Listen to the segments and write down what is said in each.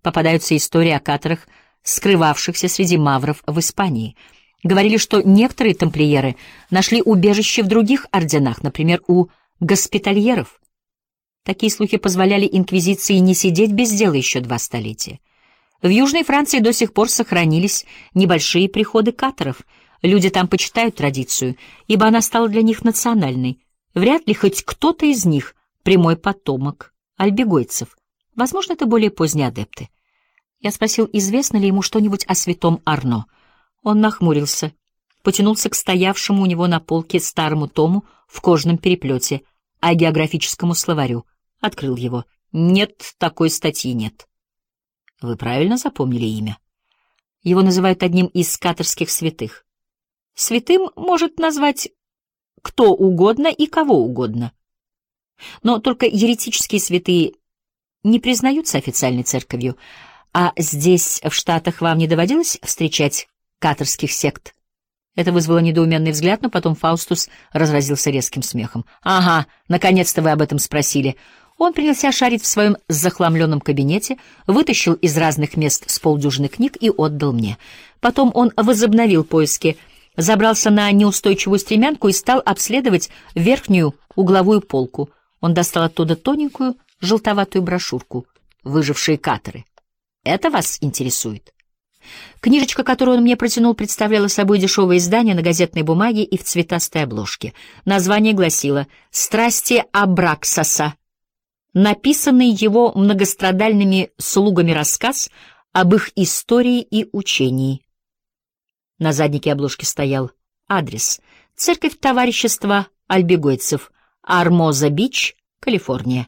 Попадаются истории о каторах, скрывавшихся среди мавров в Испании. Говорили, что некоторые тамплиеры нашли убежище в других орденах, например, у госпитальеров. Такие слухи позволяли инквизиции не сидеть без дела еще 2 столетия. В Южной Франции до сих пор сохранились небольшие приходы каторов. Люди там почитают традицию, ибо она стала для них национальной. Вряд ли хоть кто-то из них прямой потомок альбегойцев. Возможно, это более поздние адепты. Я спросил, известно ли ему что-нибудь о святом Арно. Он нахмурился, потянулся к стоявшему у него на полке старому тому в кожаном переплете, а географическому словарю. Открыл его. Нет, такой статьи нет. Вы правильно запомнили имя? Его называют одним из каторских святых. Святым может назвать кто угодно и кого угодно. Но только еретические святые не признаются официальной церковью. А здесь, в Штатах, вам не доводилось встречать каторских сект? Это вызвало недоуменный взгляд, но потом Фаустус разразился резким смехом. «Ага, наконец-то вы об этом спросили». Он принялся шарить в своем захламленном кабинете, вытащил из разных мест с полдюжины книг и отдал мне. Потом он возобновил поиски, забрался на неустойчивую стремянку и стал обследовать верхнюю угловую полку. Он достал оттуда тоненькую желтоватую брошюрку «Выжившие каторы». «Это вас интересует?» Книжечка, которую он мне протянул, представляла собой дешевое издание на газетной бумаге и в цветастой обложке. Название гласило «Страсти Абраксаса», написанный его многострадальными слугами рассказ об их истории и учении. На заднике обложки стоял адрес: Церковь Товарищества Альбегойцев, Армоза-Бич, Калифорния.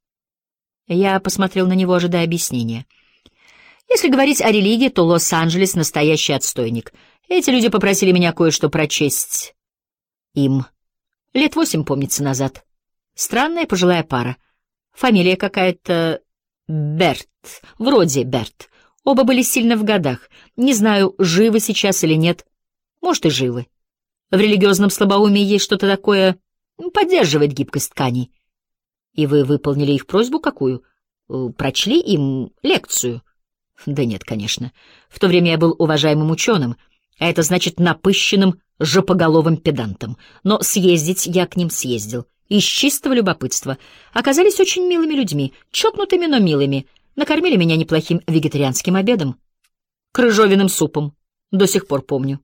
Я посмотрел на него, ожидая объяснения. Если говорить о религии, то Лос-Анджелес — настоящий отстойник. Эти люди попросили меня кое-что прочесть им. 8 лет, помнится, назад. Странная пожилая пара. Фамилия какая-то Берт, вроде Берт. Оба были сильно в годах. Не знаю, живы сейчас или нет. Может, и живы. В религиозном слабоумии есть что-то такое, поддерживает гибкость тканей. И вы выполнили их просьбу какую? Прочли им лекцию? Да нет, конечно. В то время я был уважаемым ученым, а это значит напыщенным, жопоголовым педантом. Но съездить я к ним съездил. Из чистого любопытства. Оказались очень милыми людьми, чокнутыми, но милыми. Накормили меня неплохим вегетарианским обедом. Крыжовенным супом. До сих пор помню.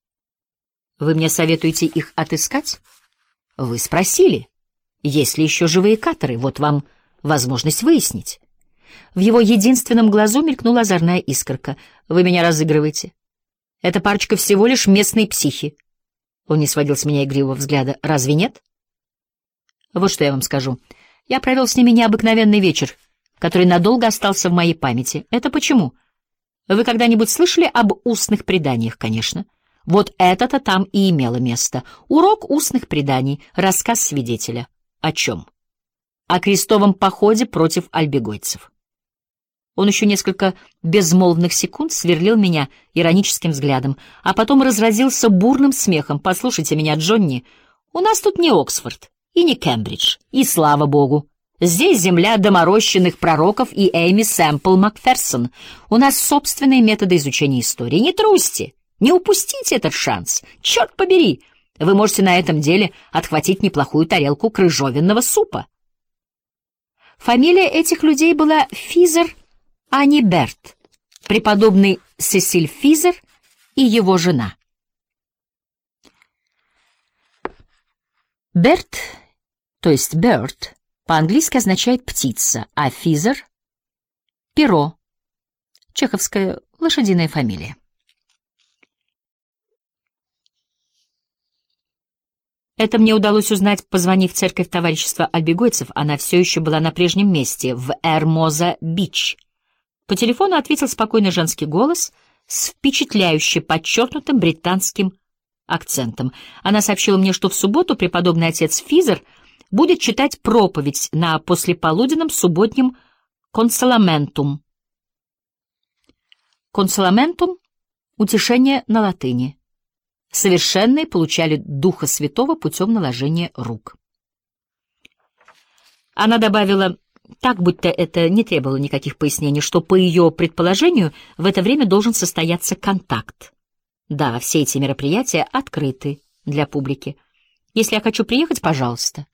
Вы мне советуете их отыскать? Вы спросили, есть ли еще живые каторы. Вот вам возможность выяснить. В его единственном глазу мелькнула озорная искорка. Вы меня разыгрываете. Эта парочка всего лишь местные психи. Он не сводил с меня игривого взгляда. Разве нет? Вот что я вам скажу. Я провел с ними необыкновенный вечер, который надолго остался в моей памяти. Это почему? Вы когда-нибудь слышали об устных преданиях, конечно? Вот это-то там и имело место. Урок устных преданий, рассказ свидетеля. О чем? О крестовом походе против альбегойцев. Он еще несколько безмолвных секунд сверлил меня ироническим взглядом, а потом разразился бурным смехом. «Послушайте меня, Джонни, у нас тут не Оксфорд и не Кембридж, и слава богу. Здесь земля доморощенных пророков и Эйми Сэмпл Макферсон. У нас собственные методы изучения истории. Не трусьте, не упустите этот шанс. Черт побери, вы можете на этом деле отхватить неплохую тарелку крыжовенного супа». Фамилия этих людей была Физер, а не Берт, преподобный Сесиль Физер и его жена. Берт, то есть Bird, по-английски означает «птица», а Физер — перо, чеховская лошадиная фамилия. Это мне удалось узнать, позвонив в церковь Товарищества Альбегойцев. Она все еще была на прежнем месте, в Эрмоза-Бич. По телефону ответил спокойный женский голос с впечатляюще подчеркнутым британским акцентом. Она сообщила мне, что в субботу преподобный отец Физер будет читать проповедь на послеполуденном субботнем консоламентум. Консоламентум — утешение на латыни. Совершенные получали Духа Святого путем наложения рук. Она добавила: так, будто это не требовало никаких пояснений, что, по ее предположению, в это время должен состояться контакт. Да, все эти мероприятия открыты для публики. Если я хочу приехать, пожалуйста.